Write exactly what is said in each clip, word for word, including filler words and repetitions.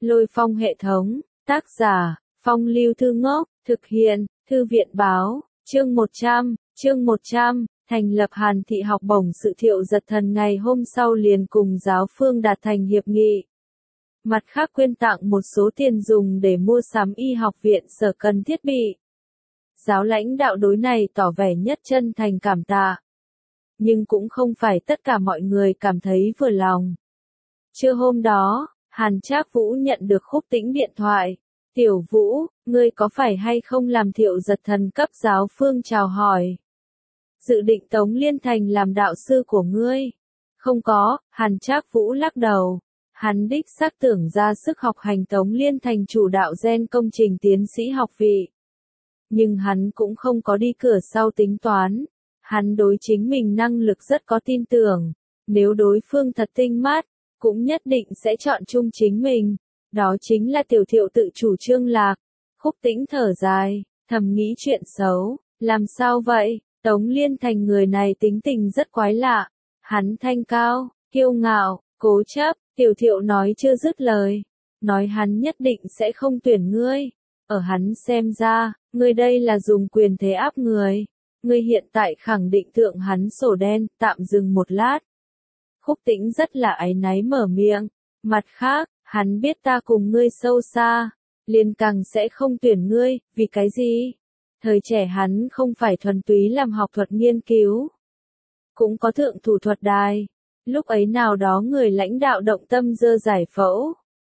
Lôi Phong hệ thống, tác giả, Phong Lưu Thư Ngốc, thực hiện, Thư viện báo, chương một trăm, chương một trăm, thành lập Hàn Thị học bổng. Sự Thiệu Giật Thần ngày hôm sau liền cùng giáo phương đạt thành hiệp nghị. Mặt khác quyên tặng một số tiền dùng để mua sắm y học viện sở cần thiết bị. Giáo lãnh đạo đối này tỏ vẻ nhất chân thành cảm tạ. Nhưng cũng không phải tất cả mọi người cảm thấy vừa lòng. Trưa hôm đó, Hàn Trác Vũ nhận được Khúc Tĩnh điện thoại. Tiểu Vũ, ngươi có phải hay không làm Thiệu Giật Thần cấp giáo phương chào hỏi? Dự định Tống Liên Thành làm đạo sư của ngươi? Không có, Hàn Trác Vũ lắc đầu. Hắn đích xác tưởng ra sức học hành Tống Liên Thành chủ đạo gen công trình tiến sĩ học vị. Nhưng hắn cũng không có đi cửa sau tính toán. Hắn đối chính mình năng lực rất có tin tưởng. Nếu đối phương thật tinh mắt, cũng nhất định sẽ chọn chung chính mình. Đó chính là Tiểu Thiệu tự chủ trương lạc. Khúc Tĩnh thở dài, thầm nghĩ chuyện xấu. Làm sao vậy? Tống Liên Thành người này tính tình rất quái lạ. Hắn thanh cao, kiêu ngạo, cố chấp. Tiểu Thiệu nói chưa dứt lời. Nói hắn nhất định sẽ không tuyển ngươi. Ở hắn xem ra, ngươi đây là dùng quyền thế áp người. Ngươi hiện tại khẳng định thượng hắn sổ đen, tạm dừng một lát. Khúc Tĩnh rất là áy náy mở miệng. Mặt khác, hắn biết ta cùng ngươi sâu xa. Liền càng sẽ không tuyển ngươi, vì cái gì? Thời trẻ hắn không phải thuần túy làm học thuật nghiên cứu. Cũng có thượng thủ thuật đài. Lúc ấy nào đó người lãnh đạo động tâm dơ giải phẫu.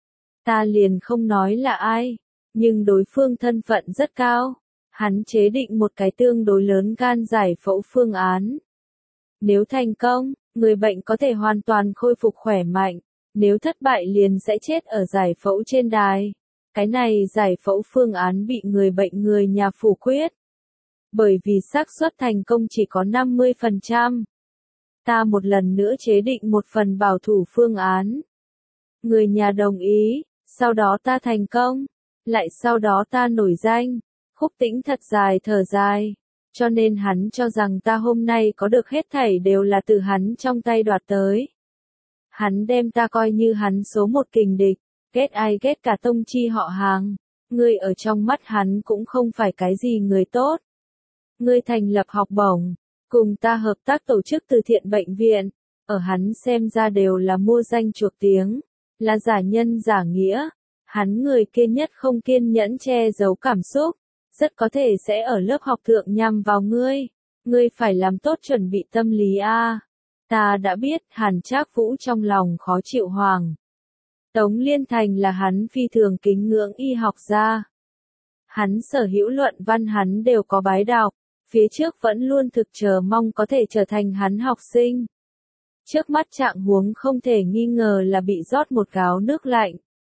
Ta liền không nói là ai. Nhưng đối phương thân phận rất cao. Hắn chế định một cái tương đối lớn gan giải phẫu phương án. Nếu thành công, người bệnh có thể hoàn toàn khôi phục khỏe mạnh. Nếu thất bại liền sẽ chết ở giải phẫu trên đài. Cái này giải phẫu phương án bị người bệnh người nhà phủ quyết. Bởi vì xác suất thành công chỉ có năm mươi phần trăm. Ta một lần nữa chế định một phần bảo thủ phương án. Người nhà đồng ý, sau đó ta thành công. Lại sau đó ta nổi danh. Khúc Tĩnh thật dài thở dài. Cho nên hắn cho rằng ta hôm nay có được hết thảy đều là từ hắn trong tay đoạt tới. Hắn đem ta coi như hắn số một kình địch. Ghét ai ghét cả tông chi họ hàng. Ngươi ở trong mắt hắn cũng không phải cái gì người tốt. Ngươi thành lập học bổng. Cùng ta hợp tác tổ chức từ thiện bệnh viện. Ở hắn xem ra đều là mua danh chuộc tiếng. Là giả nhân giả nghĩa. Hắn người kiên nhất không kiên nhẫn che giấu cảm xúc. Rất có thể sẽ ở lớp học thượng nhằm vào ngươi. Ngươi phải làm tốt chuẩn bị tâm lý a. Ta đã biết. Hàn Trác Vũ trong lòng khó chịu hoàng. Tống Liên Thành là hắn phi thường kính ngưỡng y học gia. Hắn sở hữu luận văn hắn đều có bái đọc. Phía trước vẫn luôn thực chờ mong có thể trở thành hắn học sinh. Trước mắt trạng huống không thể nghi ngờ là bị rót một gáo nước lạnh.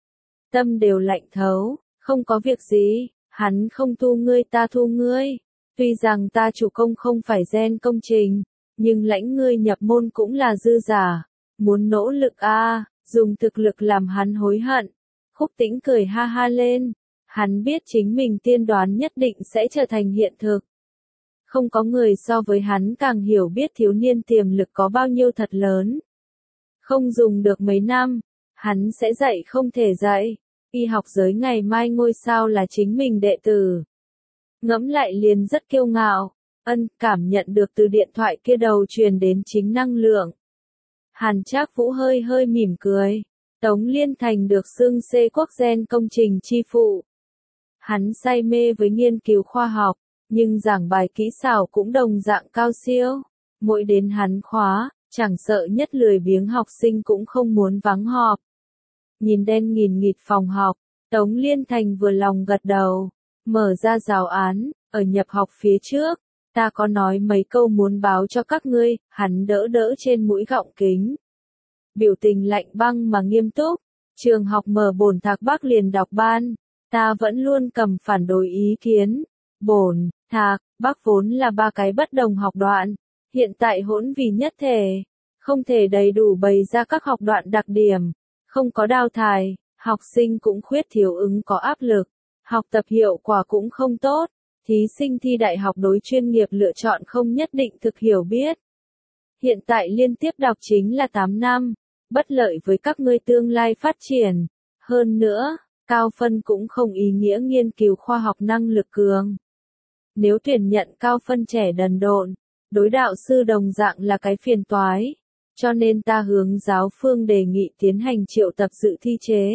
Tâm đều lạnh thấu, không có việc gì, hắn không thu ngươi ta thu ngươi. Tuy rằng ta chủ công không phải gen công trình, nhưng lãnh ngươi nhập môn cũng là dư giả. Muốn nỗ lực a, dùng thực lực làm hắn hối hận. Khúc Tĩnh cười ha ha lên. Hắn biết chính mình tiên đoán nhất định sẽ trở thành hiện thực. Không có người so với hắn càng hiểu biết thiếu niên tiềm lực có bao nhiêu thật lớn. Không dùng được mấy năm, hắn sẽ dạy không thể dạy. Y học giới ngày mai ngôi sao là chính mình đệ tử. Ngẫm lại liền rất kiêu ngạo. Ân cảm nhận được từ điện thoại kia đầu truyền đến chính năng lượng. Hàn Trác Vũ hơi hơi mỉm cười. Tống Liên Thành được xưng C quốc gen công trình chi phụ. Hắn say mê với nghiên cứu khoa học. Nhưng giảng bài kỹ xảo cũng đồng dạng cao siêu. Mỗi đến hắn khóa, chẳng sợ nhất lười biếng học sinh cũng không muốn vắng họp. Nhìn đen nghìn nghịt phòng học, Tống Liên Thành vừa lòng gật đầu. Mở ra giáo án, ở nhập học phía trước, ta có nói mấy câu muốn báo cho các ngươi. Hắn đỡ đỡ trên mũi gọng kính. Biểu tình lạnh băng mà nghiêm túc. Trường học mở bổn thạc Bắc liền đọc ban. Ta vẫn luôn cầm phản đối ý kiến. Bổn, thạc, Bắc vốn là ba cái bất đồng học đoạn. Hiện tại hỗn vì nhất thể. Không thể đầy đủ bày ra các học đoạn đặc điểm. Không có đào thải. Học sinh cũng khuyết thiếu ứng có áp lực. Học tập hiệu quả cũng không tốt. Thí sinh thi đại học đối chuyên nghiệp lựa chọn không nhất định thực hiểu biết. Hiện tại liên tiếp đọc chính là tám năm. Bất lợi với các ngươi tương lai phát triển. Hơn nữa, cao phân cũng không ý nghĩa nghiên cứu khoa học năng lực cường. Nếu tuyển nhận cao phân trẻ đần độn, đối đạo sư đồng dạng là cái phiền toái, cho nên ta hướng giáo phương đề nghị tiến hành triệu tập dự thi chế.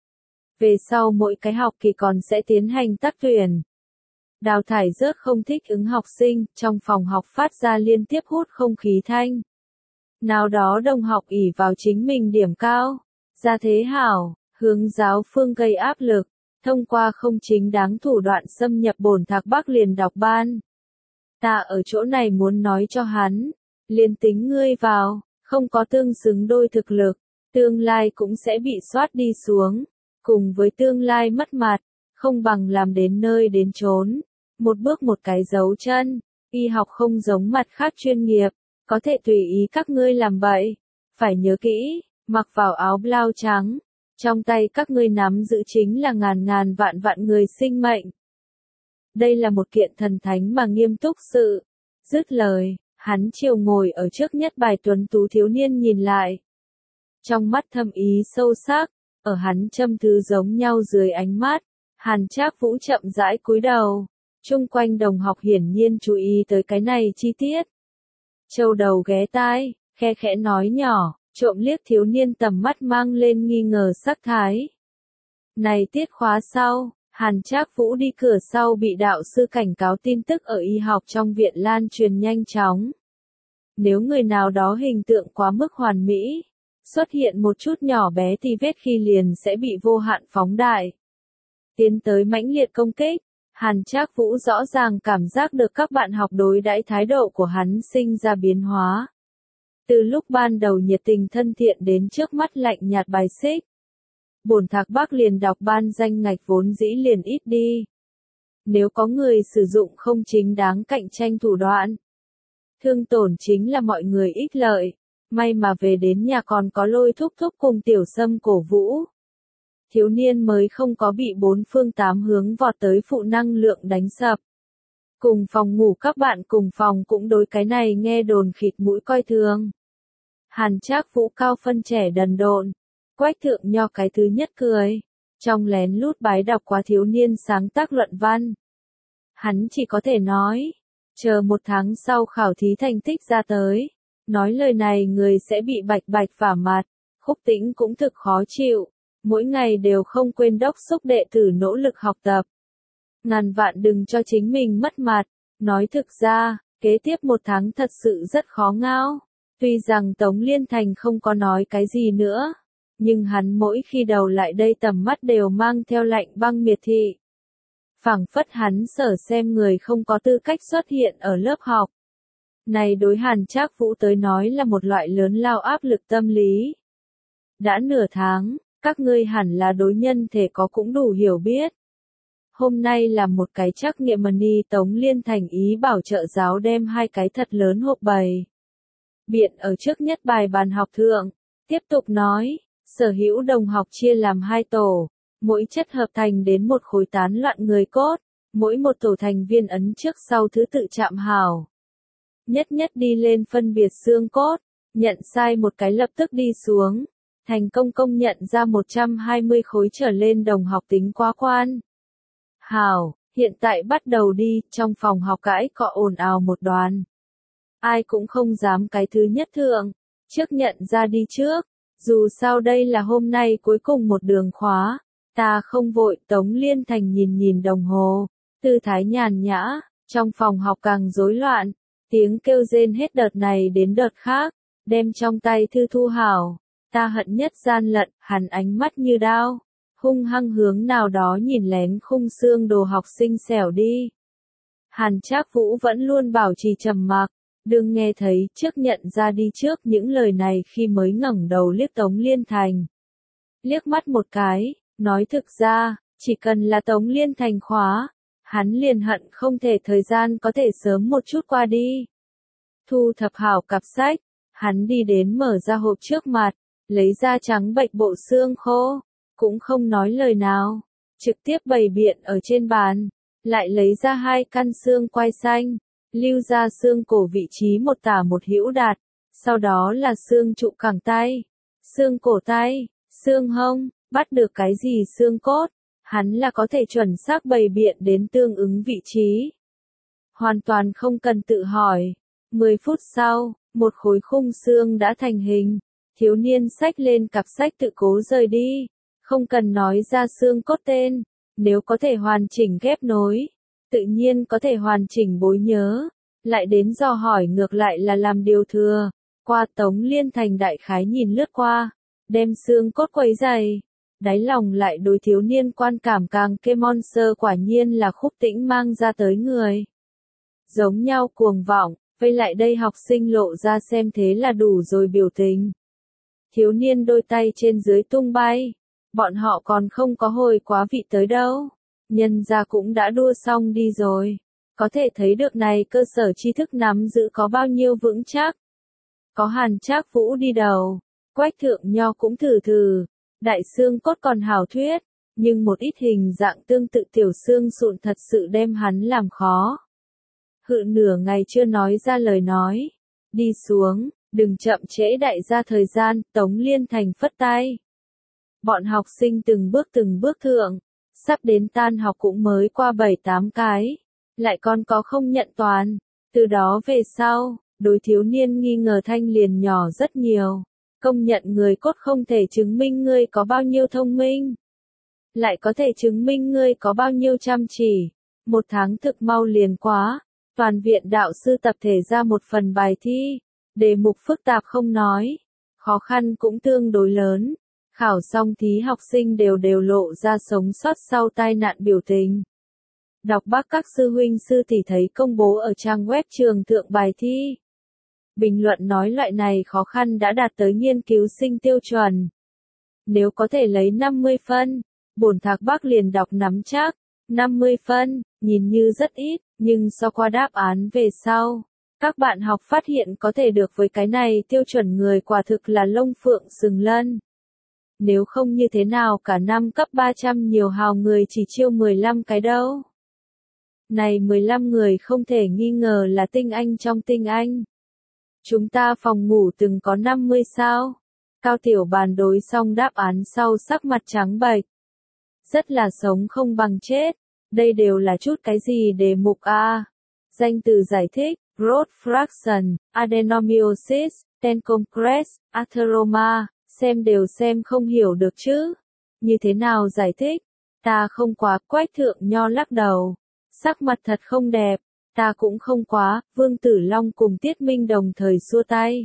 Về sau mỗi cái học kỳ còn sẽ tiến hành tác tuyển. Đào thải rớt không thích ứng học sinh, trong phòng học phát ra liên tiếp hút không khí thanh. Nào đó đồng học ỷ vào chính mình điểm cao, ra thế hảo, hướng giáo phương gây áp lực, thông qua không chính đáng thủ đoạn xâm nhập bổn thạc Bắc liền đọc ban. Ta ở chỗ này muốn nói cho hắn, liền tính ngươi vào, không có tương xứng đôi thực lực, tương lai cũng sẽ bị soát đi xuống, cùng với tương lai mất mặt, không bằng làm đến nơi đến chốn, một bước một cái dấu chân, y học không giống mặt khác chuyên nghiệp, có thể tùy ý các ngươi làm bậy, phải nhớ kỹ, mặc vào áo blau trắng, trong tay các ngươi nắm giữ chính là ngàn ngàn vạn vạn người sinh mệnh. Đây là một kiện thần thánh mà nghiêm túc sự. Dứt lời, hắn chiều ngồi ở trước nhất bài tuấn tú thiếu niên nhìn lại. Trong mắt thâm ý sâu sắc, ở hắn châm thứ giống nhau dưới ánh mắt, Hàn Trác Vũ chậm rãi cúi đầu. Chung quanh đồng học hiển nhiên chú ý tới cái này chi tiết. Châu đầu ghé tai, khe khẽ nói nhỏ, trộm liếc thiếu niên tầm mắt mang lên nghi ngờ sắc thái. Này tiết khóa sau, Hàn Trác Vũ đi cửa sau bị đạo sư cảnh cáo tin tức ở y học trong viện lan truyền nhanh chóng. Nếu người nào đó hình tượng quá mức hoàn mỹ, xuất hiện một chút nhỏ bé thì vết khi liền sẽ bị vô hạn phóng đại. Tiến tới mãnh liệt công kích, Hàn Trác Vũ rõ ràng cảm giác được các bạn học đối đãi thái độ của hắn sinh ra biến hóa. Từ lúc ban đầu nhiệt tình thân thiện đến trước mắt lạnh nhạt bài xích. Bổn thạc Bắc liền đọc ban danh ngạch vốn dĩ liền ít đi. Nếu có người sử dụng không chính đáng cạnh tranh thủ đoạn, thương tổn chính là mọi người ích lợi, may mà về đến nhà còn có Lôi thúc thúc cùng Tiểu Sâm cổ vũ. Thiếu niên mới không có bị bốn phương tám hướng vọt tới phụ năng lượng đánh sập. Cùng phòng ngủ các bạn cùng phòng cũng đối cái này nghe đồn khịt mũi coi thường. Hàn Trác Vũ cao phân trẻ đần độn, Quách Thượng Nho cái thứ nhất cười, trong lén lút bái đọc qua thiếu niên sáng tác luận văn. Hắn chỉ có thể nói, chờ một tháng sau khảo thí thành tích ra tới, nói lời này người sẽ bị bạch bạch vả mặt. Khúc Tĩnh cũng thực khó chịu, mỗi ngày đều không quên đốc xúc đệ tử nỗ lực học tập. Ngàn vạn đừng cho chính mình mất mặt, nói thực ra, kế tiếp một tháng thật sự rất khó ngao. Tuy rằng Tống Liên Thành không có nói cái gì nữa, nhưng hắn mỗi khi đầu lại đây tầm mắt đều mang theo lạnh băng miệt thị. Phảng phất hắn sở xem người không có tư cách xuất hiện ở lớp học. Này đối Hàn Trác Vũ tới nói là một loại lớn lao áp lực tâm lý. Đã nửa tháng, các ngươi hẳn là đối nhân thể có cũng đủ hiểu biết. Hôm nay là một cái trắc nghiệm mini Tống Liên Thành ý bảo trợ giáo đem hai cái thật lớn hộp bày. Biện ở trước nhất bài bàn học thượng, tiếp tục nói, sở hữu đồng học chia làm hai tổ, mỗi chất hợp thành đến một khối tán loạn người cốt, mỗi một tổ thành viên ấn trước sau thứ tự chạm hảo. Nhất nhất đi lên phân biệt xương cốt, nhận sai một cái lập tức đi xuống, thành công công nhận ra một trăm hai mươi khối trở lên đồng học tính quá quan. Hảo, hiện tại bắt đầu đi, trong phòng học cãi cọ ồn ào một đoàn. Ai cũng không dám cái thứ nhất thượng, trước nhận ra đi trước, dù sao đây là hôm nay cuối cùng một đường khóa, ta không vội. Tống Liên Thành nhìn nhìn đồng hồ, tư thái nhàn nhã, trong phòng học càng rối loạn, tiếng kêu rên hết đợt này đến đợt khác, đem trong tay thư thu hảo, ta hận nhất gian lận, hắn ánh mắt như đao, hung hăng hướng nào đó nhìn lén khung xương đồ học sinh xẻo đi. Hàn Trác Vũ vẫn luôn bảo trì trầm mặc. Đừng nghe thấy trước nhận ra đi trước những lời này khi mới ngẩng đầu liếc Tống Liên Thành. Liếc mắt một cái, nói thực ra, chỉ cần là Tống Liên Thành khóa, hắn liền hận không thể thời gian có thể sớm một chút qua đi. Thu thập hảo cặp sách, hắn đi đến mở ra hộp trước mặt, lấy ra trắng bệch bộ xương khô, cũng không nói lời nào, trực tiếp bày biện ở trên bàn, lại lấy ra hai căn xương quai xanh. Lưu ra xương cổ vị trí một tả một hữu đạt, sau đó là xương trụ cẳng tay, xương cổ tay, xương hông, bắt được cái gì xương cốt, hắn là có thể chuẩn xác bày biện đến tương ứng vị trí. Hoàn toàn không cần tự hỏi. mười phút sau, một khối khung xương đã thành hình. Thiếu niên xách lên cặp sách tự cố rời đi. Không cần nói ra xương cốt tên. Nếu có thể hoàn chỉnh ghép nối, tự nhiên có thể hoàn chỉnh bối nhớ. Lại đến dò hỏi ngược lại là làm điều thừa. Qua Tống Liên Thành đại khái nhìn lướt qua. Đem xương cốt quấy dày. Đáy lòng lại đối thiếu niên quan cảm càng kê monster quả nhiên là Khúc Tĩnh mang ra tới người. Giống nhau cuồng vọng, vây lại đây học sinh lộ ra xem thế là đủ rồi biểu tình. Thiếu niên đôi tay trên dưới tung bay, bọn họ còn không có hồi quá vị tới đâu. Nhân gia cũng đã đua xong đi rồi, có thể thấy được này cơ sở tri thức nắm giữ có bao nhiêu vững chắc. Có Hàn Trác Vũ đi đầu, Quách Thượng Nho cũng thử thử. Đại xương cốt còn hảo thuyết, nhưng một ít hình dạng tương tự tiểu xương sụn thật sự đem hắn làm khó. Hự nửa ngày chưa nói ra lời nói. Đi xuống, đừng chậm trễ đại gia thời gian, Tống Liên Thành phất tay. Bọn học sinh từng bước từng bước thượng, sắp đến tan học cũng mới qua bảy tám cái, lại còn có không nhận toàn. Từ đó về sau, đối thiếu niên nghi ngờ thanh liền nhỏ rất nhiều. Công nhận người cốt không thể chứng minh ngươi có bao nhiêu thông minh, lại có thể chứng minh ngươi có bao nhiêu chăm chỉ. Một tháng thực mau liền quá, toàn viện đạo sư tập thể ra một phần bài thi, đề mục phức tạp không nói, khó khăn cũng tương đối lớn. Khảo xong thí học sinh đều đều lộ ra sống sót sau tai nạn biểu tình. Đọc Bắc các sư huynh sư tỷ thấy công bố ở trang web trường thượng bài thi. Bình luận nói loại này khó khăn đã đạt tới nghiên cứu sinh tiêu chuẩn. Nếu có thể lấy năm mươi phân, bổn Thạc Bắc liền đọc nắm chắc. năm mươi phân, nhìn như rất ít, nhưng so qua đáp án về sau, các bạn học phát hiện có thể được với cái này tiêu chuẩn người quả thực là lông phượng sừng lân. Nếu không như thế nào cả năm cấp ba trăm nhiều hào người chỉ chiêu mười lăm cái đâu. Này mười lăm người không thể nghi ngờ là tinh anh trong tinh anh. Chúng ta phòng ngủ từng có năm mươi sao. Cao Tiểu Bàn đối xong đáp án sau sắc mặt trắng bệch. Rất là sống không bằng chết. Đây đều là chút cái gì đề mục a? Danh từ giải thích, growth fraction, adenomyosis, ten compress, atheroma, xem đều xem không hiểu được chứ. Như thế nào giải thích? Ta không quá. Quách Thượng Nho lắc đầu. Sắc mặt thật không đẹp. Ta cũng không quá. Vương Tử Long cùng Tiết Minh đồng thời xua tay.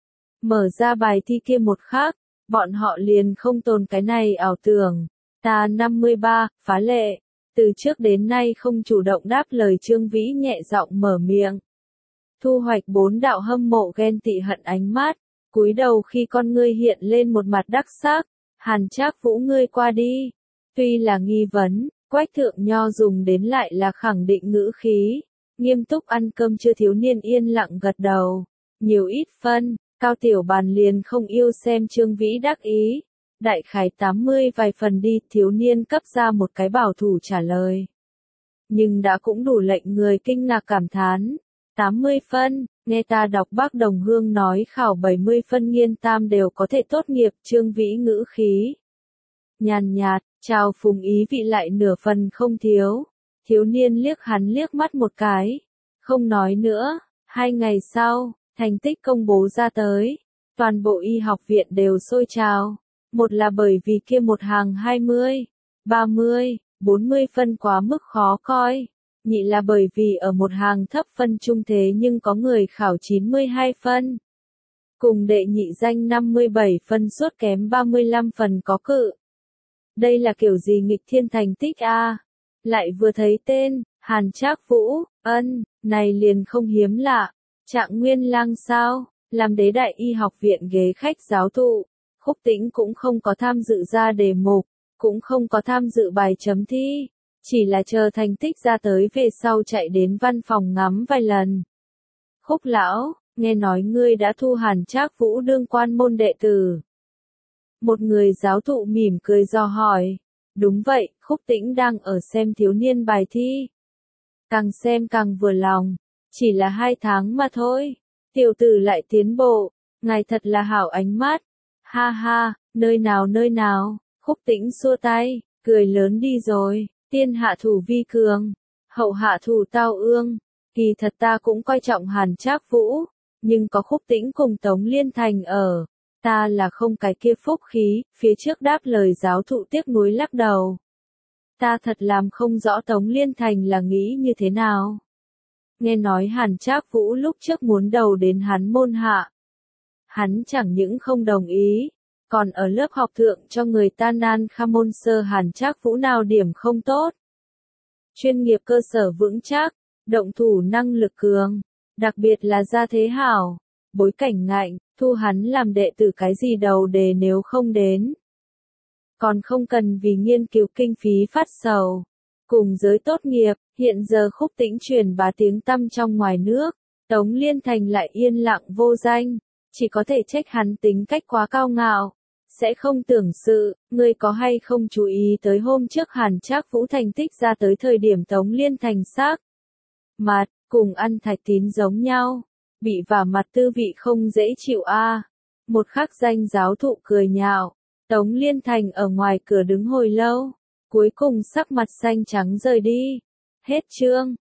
Mở ra bài thi kia một khắc, bọn họ liền không tồn cái này ảo tưởng. Ta năm mươi ba, phá lệ. Từ trước đến nay không chủ động đáp lời Trương Vĩ nhẹ giọng mở miệng. Thu hoạch bốn đạo hâm mộ ghen tị hận ánh mắt, cúi đầu khi con ngươi hiện lên một mặt đắc sắc. Hàn Trác Vũ ngươi qua đi. Tuy là nghi vấn, Quách Thượng Nho dùng đến lại là khẳng định ngữ khí. Nghiêm túc ăn cơm chưa thiếu niên yên lặng gật đầu. Nhiều ít phân, Cao Tiểu Bàn liền không yêu xem Trương Vĩ đắc ý. Đại khái tám mươi vài phần đi, thiếu niên cấp ra một cái bảo thủ trả lời. Nhưng đã cũng đủ lệnh người kinh ngạc cảm thán. tám mươi phân, nghe ta đọc Bác Đồng Hương nói khảo bảy mươi phân nghiên tam đều có thể tốt nghiệp. Trương Vĩ ngữ khí nhàn nhạt, chào phùng ý vị lại nửa phần không thiếu. Thiếu niên liếc hắn liếc mắt một cái, không nói nữa. Hai ngày sau, thành tích công bố ra tới, toàn bộ y học viện đều sôi trào. Một là bởi vì kia một hàng hai mươi, ba mươi, bốn mươi phân quá mức khó coi. Nhị là bởi vì ở một hàng thấp phân trung thế nhưng có người khảo chín mươi hai phân. Cùng đệ nhị danh năm mươi bảy phân suốt kém ba mươi lăm phần có cự. Đây là kiểu gì nghịch thiên thành tích a? Lại vừa thấy tên, Hàn Trác Vũ, ân, này liền không hiếm lạ. Trạng Nguyên Lang sao, làm đế đại y học viện ghế khách giáo thụ. Khúc Tĩnh cũng không có tham dự ra đề mục, cũng không có tham dự bài chấm thi, chỉ là chờ thành tích ra tới về sau chạy đến văn phòng ngắm vài lần. Khúc lão, nghe nói ngươi đã thu Hàn Trác Vũ đương quan môn đệ tử. Một người giáo thụ mỉm cười dò hỏi. Đúng vậy, Khúc Tĩnh đang ở xem thiếu niên bài thi. Càng xem càng vừa lòng, chỉ là hai tháng mà thôi. Tiểu tử lại tiến bộ, ngài thật là hảo ánh mắt. Ha ha, nơi nào nơi nào, Khúc Tĩnh xua tay, cười lớn đi rồi, tiên hạ thủ vi cường, hậu hạ thủ tao ương, kỳ thật ta cũng coi trọng Hàn Trác Vũ, nhưng có Khúc Tĩnh cùng Tống Liên Thành ở, ta là không cái kia phúc khí, phía trước đáp lời giáo thụ tiếc nuối lắc đầu. Ta thật làm không rõ Tống Liên Thành là nghĩ như thế nào. Nghe nói Hàn Trác Vũ lúc trước muốn đầu đến hắn môn hạ. Hắn chẳng những không đồng ý, còn ở lớp học thượng cho người ta nan kham môn sơ Hàn Trác Vũ nào điểm không tốt. Chuyên nghiệp cơ sở vững chắc, động thủ năng lực cường, đặc biệt là gia thế hảo, bối cảnh ngạnh, thu hắn làm đệ tử cái gì đầu đề nếu không đến. Còn không cần vì nghiên cứu kinh phí phát sầu. Cùng giới tốt nghiệp, hiện giờ Khúc Tĩnh truyền bá tiếng tăm trong ngoài nước, Tống Liên Thành lại yên lặng vô danh, chỉ có thể trách hắn tính cách quá cao ngạo, sẽ không tưởng sự, ngươi có hay không chú ý tới hôm trước Hàn Trác Vũ thành tích ra tới thời điểm Tống Liên Thành sắc mặt, cùng ăn thạch tín giống nhau, bị vả mặt tư vị không dễ chịu a. Một khắc danh giáo thụ cười nhạo, Tống Liên Thành ở ngoài cửa đứng hồi lâu, cuối cùng sắc mặt xanh trắng rời đi. Hết chương.